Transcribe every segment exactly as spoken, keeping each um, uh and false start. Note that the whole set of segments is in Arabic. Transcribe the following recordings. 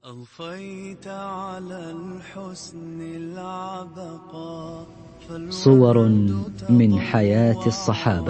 أضفيت على الحسن العبقى صور من حياة الصحابة.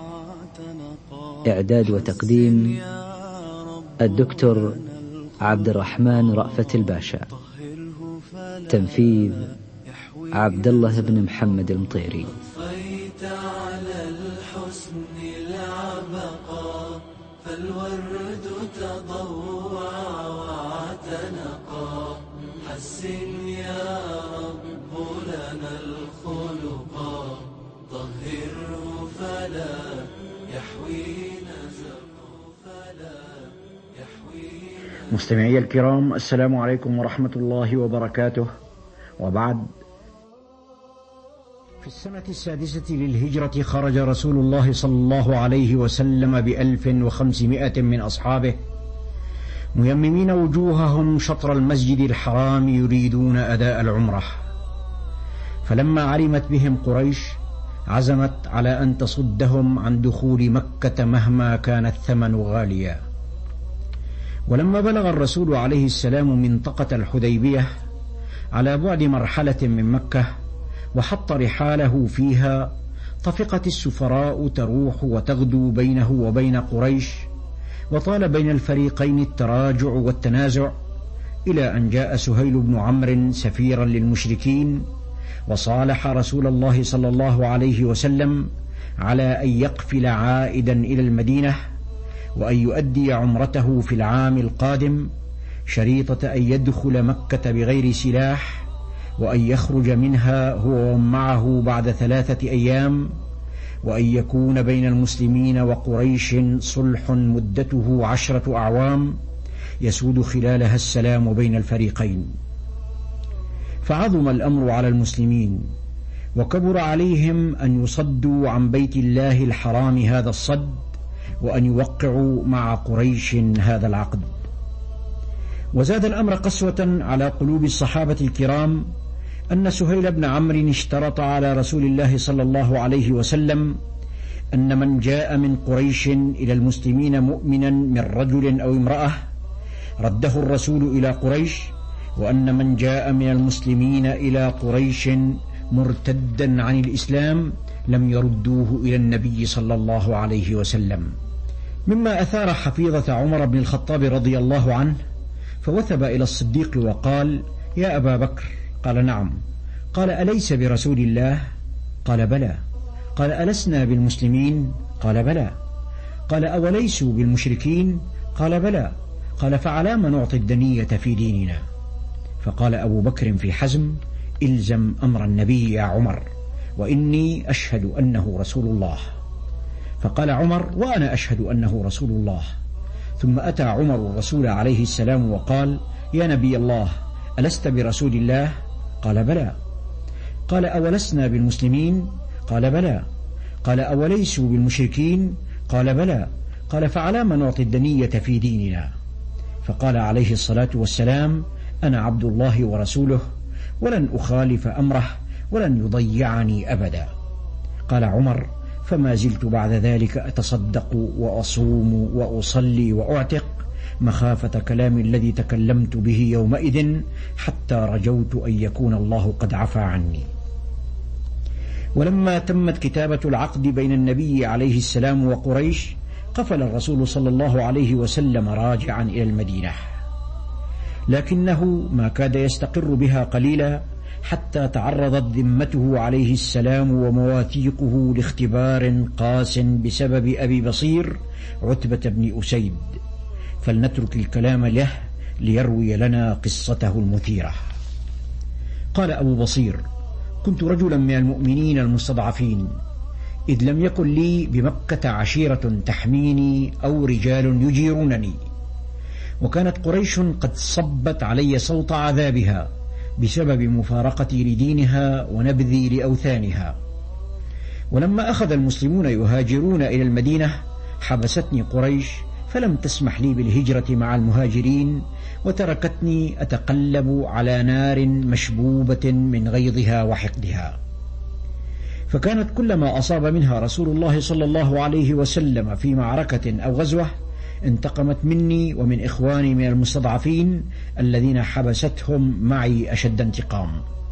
إعداد وتقديم الدكتور عبد الرحمن رأفت الباشا. تنفيذ عبد الله بن محمد المطيري. أضفيت على الحسن العبقى فالورد تضوع واعتنقا حسن يا رب لنا الخلقا طهره فلا يحوي نزق فلا يحوي. مستمعي الكرام، السلام عليكم ورحمة الله وبركاته. وبعد، في السنة السادسة للهجرة خرج رسول الله صلى الله عليه وسلم بألف وخمسمائة من أصحابه ميممين وجوههم شطر المسجد الحرام يريدون أداء العمرة. فلما علمت بهم قريش عزمت على أن تصدهم عن دخول مكة مهما كان الثمن غاليا. ولما بلغ الرسول عليه السلام منطقة الحديبية على بعد مرحلة من مكة وحط رحاله فيها، طفقت السفراء تروح وتغدو بينه وبين قريش، وطال بين الفريقين التراجع والتنازع، إلى أن جاء سهيل بن عمرو سفيرا للمشركين وصالح رسول الله صلى الله عليه وسلم على أن يقفل عائدا إلى المدينة وأن يؤدي عمرته في العام القادم، شريطة أن يدخل مكة بغير سلاح وأن يخرج منها هو ومعه بعد ثلاثة أيام، وأن يكون بين المسلمين وقريش صلح مدته عشرة أعوام يسود خلالها السلام بين الفريقين. فعظم الأمر على المسلمين وكبر عليهم أن يصدوا عن بيت الله الحرام هذا الصد وأن يوقعوا مع قريش هذا العقد. وزاد الأمر قسوة على قلوب الصحابة الكرام أن سهيل بن عمرو اشترط على رسول الله صلى الله عليه وسلم أن من جاء من قريش إلى المسلمين مؤمنا من رجل أو امرأة رده الرسول إلى قريش، وأن من جاء من المسلمين إلى قريش مرتدا عن الإسلام لم يردوه إلى النبي صلى الله عليه وسلم، مما أثار حفيظة عمر بن الخطاب رضي الله عنه، فوثب إلى الصديق وقال: يا أبا بكر. قال: نعم. قال: أليس برسول الله؟ قال: بلى. قال: ألسنا بالمسلمين؟ قال: بلى. قال: أوليسوا بالمشركين؟ قال: بلى. قال: فعلام نعطي الدنية في ديننا؟ فقال أبو بكر في حزم: إلزم أمر النبي يا عمر، وإني أشهد أنه رسول الله. فقال عمر: وأنا أشهد أنه رسول الله. ثم أتى عمر الرسول عليه السلام وقال: يا نبي الله، ألست برسول الله؟ قال: بلى. قال: أولسنا بالمسلمين؟ قال: بلى. قال: أوليسوا بالمشركين؟ قال: بلى. قال: فعلام نعطي الدنية في ديننا؟ فقال عليه الصلاة والسلام: أنا عبد الله ورسوله، ولن أخالف أمره، ولن يضيعني أبدا. قال عمر: فما زلت بعد ذلك أتصدق وأصوم وأصلي وأعتق مخافة كلام الذي تكلمت به يومئذ، حتى رجوت أن يكون الله قد عفى عني. ولما تمت كتابة العقد بين النبي عليه السلام وقريش، قفل الرسول صلى الله عليه وسلم راجعا إلى المدينة، لكنه ما كاد يستقر بها قليلا حتى تعرضت ذمته عليه السلام ومواثيقه لاختبار قاس بسبب أبي بصير عتبة بن أسيد، فلنترك الكلام له ليروي لنا قصته المثيرة. قال أبو بصير: كنت رجلا من المؤمنين المستضعفين، إذ لم يكن لي بمكة عشيرة تحميني أو رجال يجيرونني، وكانت قريش قد صبت علي صوت عذابها بسبب مفارقتي لدينها ونبذي لأوثانها. ولما أخذ المسلمون يهاجرون إلى المدينة حبستني قريش، فلم تسمح لي بالهجرة مع المهاجرين، وتركتني أتقلب على نار مشبوبة من غيظها وحقدها. فكانت كلما أصاب منها رسول الله صلى الله عليه وسلم في معركة أو غزوة انتقمت مني ومن إخواني من المستضعفين الذين حبستهم معي أشد انتقام.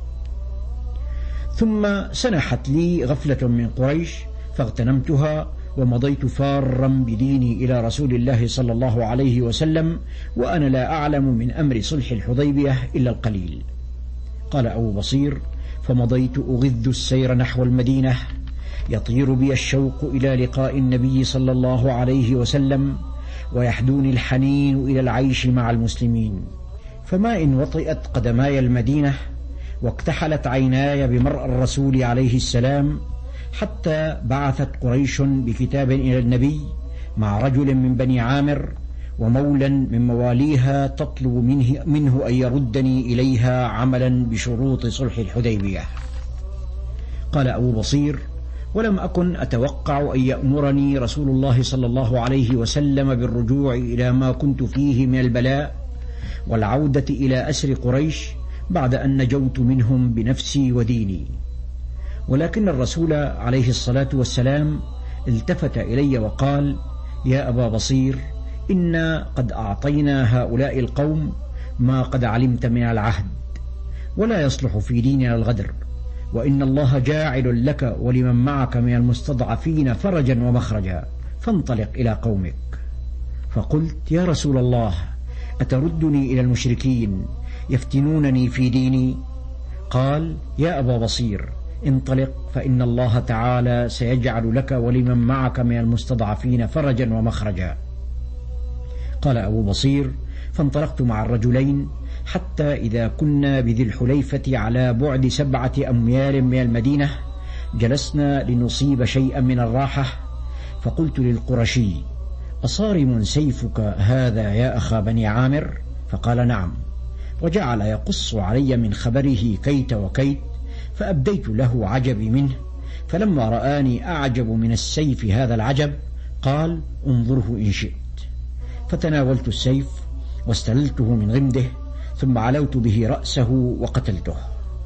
ثم سنحت لي غفلة من قريش فاغتنمتها ومضيت فارا بديني إلى رسول الله صلى الله عليه وسلم وأنا لا أعلم من أمر صلح الحديبية إلا القليل. قال أبو بصير: فمضيت أغذ السير نحو المدينة، يطير بي الشوق إلى لقاء النبي صلى الله عليه وسلم، ويحدوني الحنين إلى العيش مع المسلمين. فما إن وطئت قدماي المدينة واكتحلت عيناي بمرء الرسول عليه السلام حتى بعثت قريش بكتاب إلى النبي مع رجل من بني عامر ومولا من مواليها تطلب منه, منه أن يردني إليها عملا بشروط صلح الحديبية. قال أبو بصير: ولم أكن أتوقع أن يأمرني رسول الله صلى الله عليه وسلم بالرجوع إلى ما كنت فيه من البلاء والعودة إلى أسر قريش بعد أن نجوت منهم بنفسي وديني، ولكن الرسول عليه الصلاة والسلام التفت إلي وقال: يا أبا بصير، إنا قد أعطينا هؤلاء القوم ما قد علمت من العهد، ولا يصلح في ديننا الغدر، وإن الله جاعل لك ولمن معك من المستضعفين فرجا ومخرجا، فانطلق إلى قومك. فقلت: يا رسول الله، أتردني إلى المشركين يفتنونني في ديني؟ قال: يا أبا بصير، انطلق، فإن الله تعالى سيجعل لك ولمن معك من المستضعفين فرجا ومخرجا. قال أبو بصير: فانطلقت مع الرجلين حتى إذا كنا بذي الحليفة على بعد سبعة أميال من المدينة جلسنا لنصيب شيئا من الراحة، فقلت للقرشي: أصارم سيفك هذا يا أخا بني عامر؟ فقال: نعم. وجعل يقص علي من خبره كيت وكيت، فأبديت له عجبي منه، فلما رآني أعجب من السيف هذا العجب قال: انظره إن شئت. فتناولت السيف واستللته من غمده، ثم علوت به رأسه وقتلته.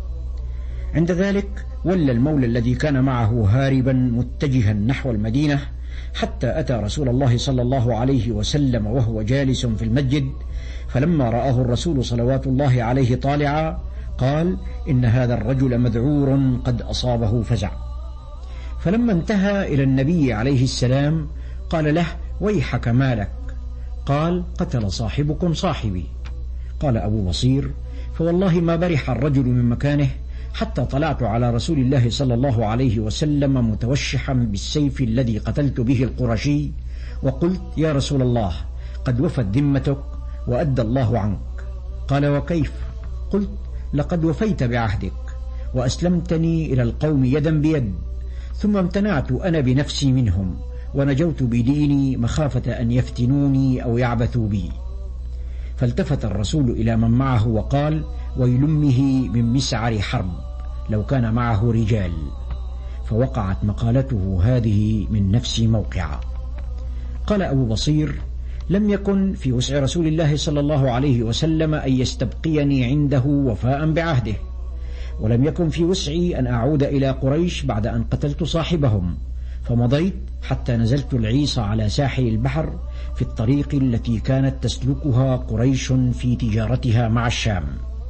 عند ذلك ولى المولى الذي كان معه هاربا متجها نحو المدينة حتى أتى رسول الله صلى الله عليه وسلم وهو جالس في المسجد، فلما رآه الرسول صلوات الله عليه طالعا قال: إن هذا الرجل مذعور قد أصابه فزع. فلما انتهى إلى النبي عليه السلام قال له: ويحك مالك؟ قال: قتل صاحبكم صاحبي. قال أبو بصير: فوالله ما برح الرجل من مكانه حتى طلعت على رسول الله صلى الله عليه وسلم متوشحا بالسيف الذي قتلت به القرشي، وقلت: يا رسول الله، قد وفت ذمتك وأدى الله عنك. قال: وكيف؟ قلت: لقد وفيت بعهدك وأسلمتني إلى القوم يدا بيد، ثم امتنعت أنا بنفسي منهم ونجوت بديني مخافة أن يفتنوني أو يعبثوا بي. فالتفت الرسول إلى من معه وقال: ويلمه من مسعر حرب لو كان معه رجال. فوقعت مقالته هذه من نفسي موقعا. قال أبو بصير: لم يكن في وسع رسول الله صلى الله عليه وسلم أن يستبقيني عنده وفاء بعهده، ولم يكن في وسعي أن أعود إلى قريش بعد أن قتلت صاحبهم، فمضيت حتى نزلت العيص على ساحل البحر في الطريق التي كانت تسلكها قريش في تجارتها مع الشام.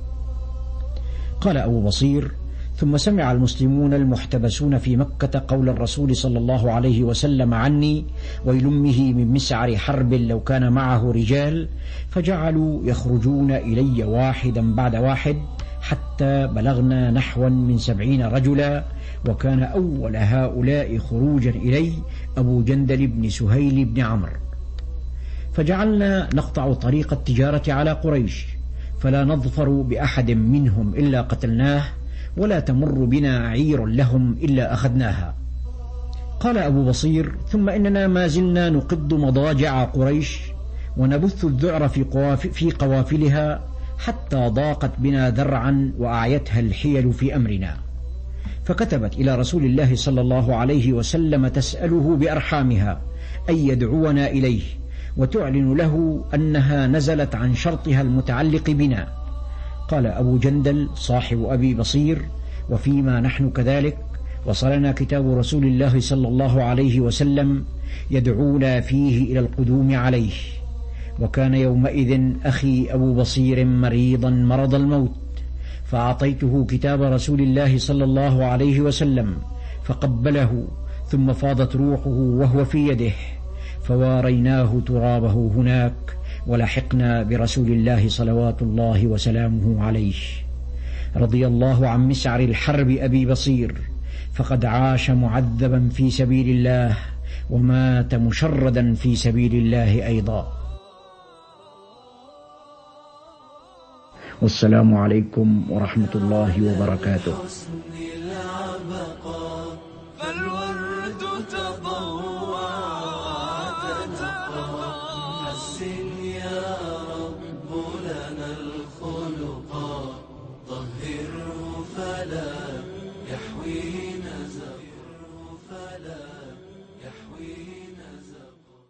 قال أبو بصير: ثم سمع المسلمون المحتبسون في مكة قول الرسول صلى الله عليه وسلم عني: ويلمه من مسعر حرب لو كان معه رجال، فجعلوا يخرجون إلي واحدا بعد واحد حتى بلغنا نحوا من سبعين رجلا، وكان أول هؤلاء خروجا إلي أبو جندل بن سهيل بن عمرو. فجعلنا نقطع طريق التجارة على قريش، فلا نظفر بأحد منهم إلا قتلناه، ولا تمر بنا عير لهم إلا أخذناها. قال أبو بصير: ثم إننا ما زلنا نقض مضاجع قريش ونبث الذعر في قوافلها حتى ضاقت بنا ذرعا وأعيتها الحيل في أمرنا، فكتبت إلى رسول الله صلى الله عليه وسلم تسأله بأرحامها أن يدعونا إليه وتعلن له أنها نزلت عن شرطها المتعلق بنا. قال أبو جندل صاحب أبي بصير: وفيما نحن كذلك وصلنا كتاب رسول الله صلى الله عليه وسلم يدعونا فيه إلى القدوم عليه، وكان يومئذ أخي أبو بصير مريضا مرض الموت، فأعطيته كتاب رسول الله صلى الله عليه وسلم فقبله، ثم فاضت روحه وهو في يده، فواريناه ترابه هناك ولحقنا برسول الله صلوات الله وسلامه عليه. رضي الله عن مسعر الحرب أبي بصير، فقد عاش معذبا في سبيل الله ومات مشردا في سبيل الله أيضا. والسلام عليكم ورحمة الله وبركاته.